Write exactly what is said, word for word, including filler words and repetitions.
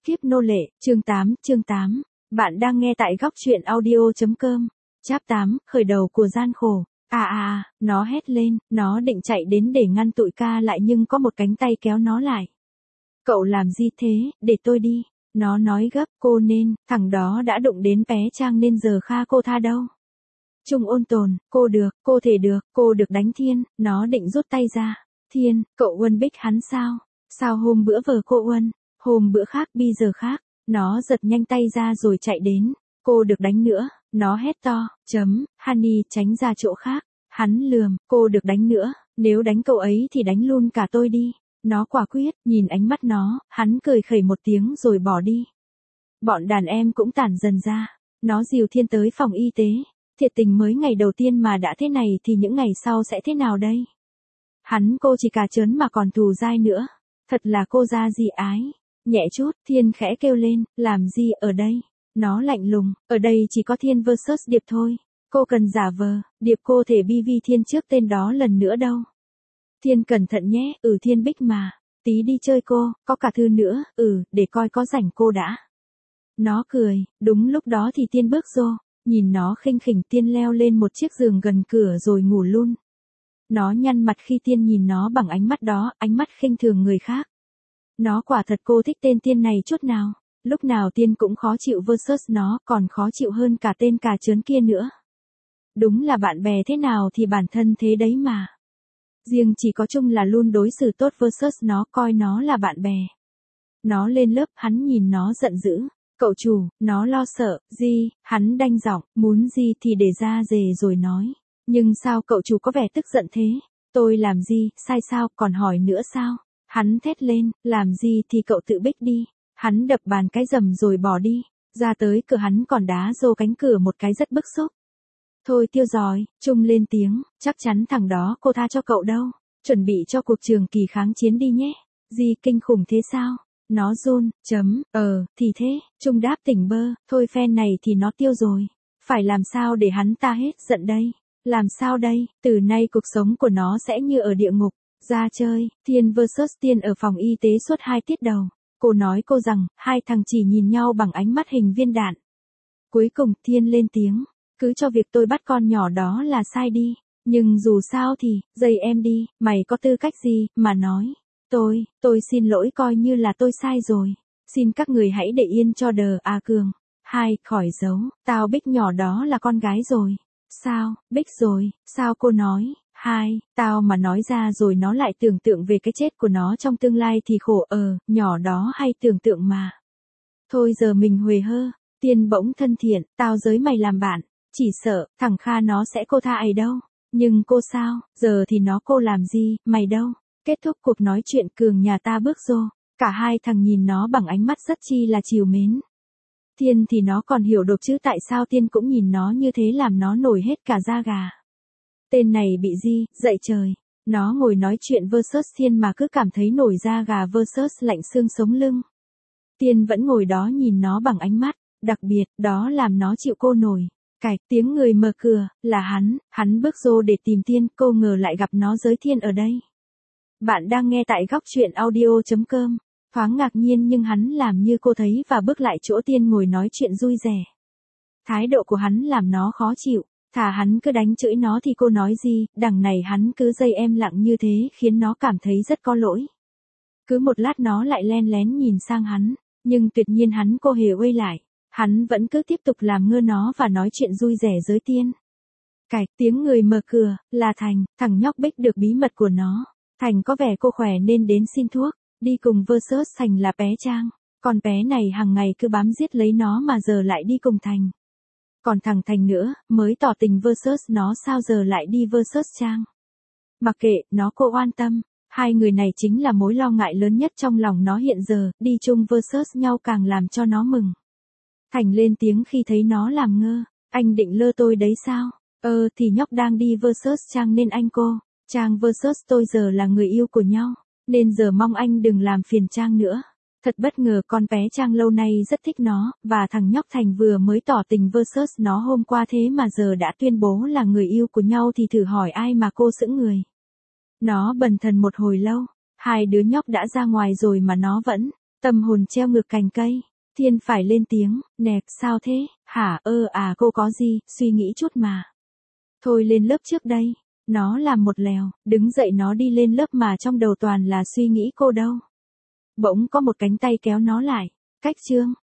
Kiếp nô lệ, chương tám, chương tám. Bạn đang nghe tại góc truyện audio.com. Chap tám, khởi đầu của gian khổ. À à à, nó hét lên, nó định chạy đến để ngăn tụi ca lại nhưng có một cánh tay kéo nó lại. Cậu làm gì thế, để tôi đi. Nó nói gấp, cô nên, thằng đó đã đụng đến bé Trang nên giờ Kha cô tha đâu. Trung ôn tồn, cô được, cô thể được, cô được đánh Thiên, nó định rút tay ra. Thiên, cậu Uân Bích hắn sao? Sao hôm bữa vờ cô Uân, hôm bữa khác bây giờ khác, nó giật nhanh tay ra rồi chạy đến. Cô được đánh nữa, nó hét to, chấm, Honey tránh ra chỗ khác, hắn lườm, cô được đánh nữa, nếu đánh cậu ấy thì đánh luôn cả tôi đi. Nó quả quyết, nhìn ánh mắt nó, hắn cười khẩy một tiếng rồi bỏ đi. Bọn đàn em cũng tản dần ra, nó dìu Thiên tới phòng y tế. Thiệt tình mới ngày đầu tiên mà đã thế này thì những ngày sau sẽ thế nào đây? Hắn cô chỉ cà chớn mà còn thù dai nữa. Thật là cô ra gì ái. Nhẹ chút, Thiên khẽ kêu lên, làm gì ở đây? Nó lạnh lùng, ở đây chỉ có Thiên versus Điệp thôi. Cô cần giả vờ, Điệp cô thể bi vi Thiên trước tên đó lần nữa đâu. Thiên cẩn thận nhé, ừ Thiên Bích mà. Tí đi chơi cô, có cả Thư nữa, ừ, để coi có rảnh cô đã. Nó cười, đúng lúc đó thì Thiên bước vô. Nhìn nó khinh khỉnh Tiên leo lên một chiếc giường gần cửa rồi ngủ luôn. Nó nhăn mặt khi Tiên nhìn nó bằng ánh mắt đó, ánh mắt khinh thường người khác. Nó quả thật cô thích tên Tiên này chút nào. Lúc nào Tiên cũng khó chịu versus nó, còn khó chịu hơn cả tên cà chớn kia nữa. Đúng là bạn bè thế nào thì bản thân thế đấy mà. Riêng chỉ có Trung là luôn đối xử tốt versus nó, coi nó là bạn bè. Nó lên lớp, hắn nhìn nó giận dữ. Cậu chủ, nó lo sợ, gì, hắn đanh giọng, muốn gì thì để ra dề rồi nói. Nhưng sao cậu chủ có vẻ tức giận thế? Tôi làm gì, sai sao, còn hỏi nữa sao? Hắn thét lên, làm gì thì cậu tự Bích đi. Hắn đập bàn cái rầm rồi bỏ đi. Ra tới cửa hắn còn đá rô cánh cửa một cái rất bức xúc. Thôi tiêu giỏi, Trung lên tiếng, chắc chắn thằng đó cô tha cho cậu đâu. Chuẩn bị cho cuộc trường kỳ kháng chiến đi nhé. Gì kinh khủng thế sao? Nó run, chấm, ờ, thì thế, Trung đáp tỉnh bơ, thôi phen này thì nó tiêu rồi. Phải làm sao để hắn ta hết giận đây? Làm sao đây, từ nay cuộc sống của nó sẽ như ở địa ngục. Ra chơi, Thiên versus Tiên ở phòng y tế suốt hai tiết đầu. Cô nói cô rằng, hai thằng chỉ nhìn nhau bằng ánh mắt hình viên đạn. Cuối cùng Thiên lên tiếng, cứ cho việc tôi bắt con nhỏ đó là sai đi. Nhưng dù sao thì, dây em đi, mày có tư cách gì, mà nói. Tôi, tôi xin lỗi coi như là tôi sai rồi. Xin các người hãy để yên cho đờ A Cường. Hai, khỏi giấu, tao Bích nhỏ đó là con gái rồi. Sao, Bích rồi, sao cô nói? Hai, tao mà nói ra rồi nó lại tưởng tượng về cái chết của nó trong tương lai thì khổ ờ, nhỏ đó hay tưởng tượng mà. Thôi giờ mình huề hơ, Tiên bỗng thân thiện, tao giới mày làm bạn. Chỉ sợ, thằng Kha nó sẽ cô tha ấy đâu. Nhưng cô sao, giờ thì nó cô làm gì, mày đâu. Kết thúc cuộc nói chuyện Cường nhà ta bước vô, cả hai thằng nhìn nó bằng ánh mắt rất chi là trìu mến. Thiên thì nó còn hiểu được chứ tại sao Tiên cũng nhìn nó như thế làm nó nổi hết cả da gà. Tên này bị gì, dậy trời. Nó ngồi nói chuyện versus Thiên mà cứ cảm thấy nổi da gà versus lạnh xương sống lưng. Tiên vẫn ngồi đó nhìn nó bằng ánh mắt, đặc biệt, đó làm nó chịu cô nổi. Cạch, tiếng người mở cửa, là hắn, hắn bước vô để tìm Tiên, cô ngờ lại gặp nó giới Thiên ở đây. Bạn đang nghe tại góc truyện audio.com. Thoáng ngạc nhiên nhưng hắn làm như cô thấy và bước lại chỗ Tiên ngồi nói chuyện vui vẻ. Thái độ của hắn làm nó khó chịu, thà hắn cứ đánh chửi nó thì cô nói gì, đằng này hắn cứ dây em lặng như thế khiến nó cảm thấy rất có lỗi. Cứ một lát nó lại len lén nhìn sang hắn, nhưng tuyệt nhiên hắn cô hề quay lại, hắn vẫn cứ tiếp tục làm ngơ nó và nói chuyện vui vẻ với Tiên. Cạch, tiếng người mở cửa, là Thành, thằng nhóc Bích được bí mật của nó. Thành có vẻ cô khỏe nên đến xin thuốc, đi cùng versus Thành là bé Trang, còn bé này hàng ngày cứ bám giết lấy nó mà giờ lại đi cùng Thành. Còn thằng Thành nữa, mới tỏ tình versus nó sao giờ lại đi versus Trang. Mặc kệ, nó cô oan tâm, hai người này chính là mối lo ngại lớn nhất trong lòng nó hiện giờ, đi chung versus nhau càng làm cho nó mừng. Thành lên tiếng khi thấy nó làm ngơ, anh định lơ tôi đấy sao? Ờ thì nhóc đang đi versus Trang nên anh cô. Trang versus tôi giờ là người yêu của nhau, nên giờ mong anh đừng làm phiền Trang nữa. Thật bất ngờ con bé Trang lâu nay rất thích nó, và thằng nhóc Thành vừa mới tỏ tình versus nó hôm qua thế mà giờ đã tuyên bố là người yêu của nhau thì thử hỏi ai mà cô sững người. Nó bần thần một hồi lâu, hai đứa nhóc đã ra ngoài rồi mà nó vẫn Tâm hồn treo ngược cành cây. Thiên phải lên tiếng, nẹt, sao thế, hả, ơ à cô có gì, suy nghĩ chút mà. Thôi lên lớp trước đây. Nó làm một lèo, đứng dậy nó đi lên lớp mà trong đầu toàn là suy nghĩ cô đâu. Bỗng có một cánh tay kéo nó lại. Cách chương.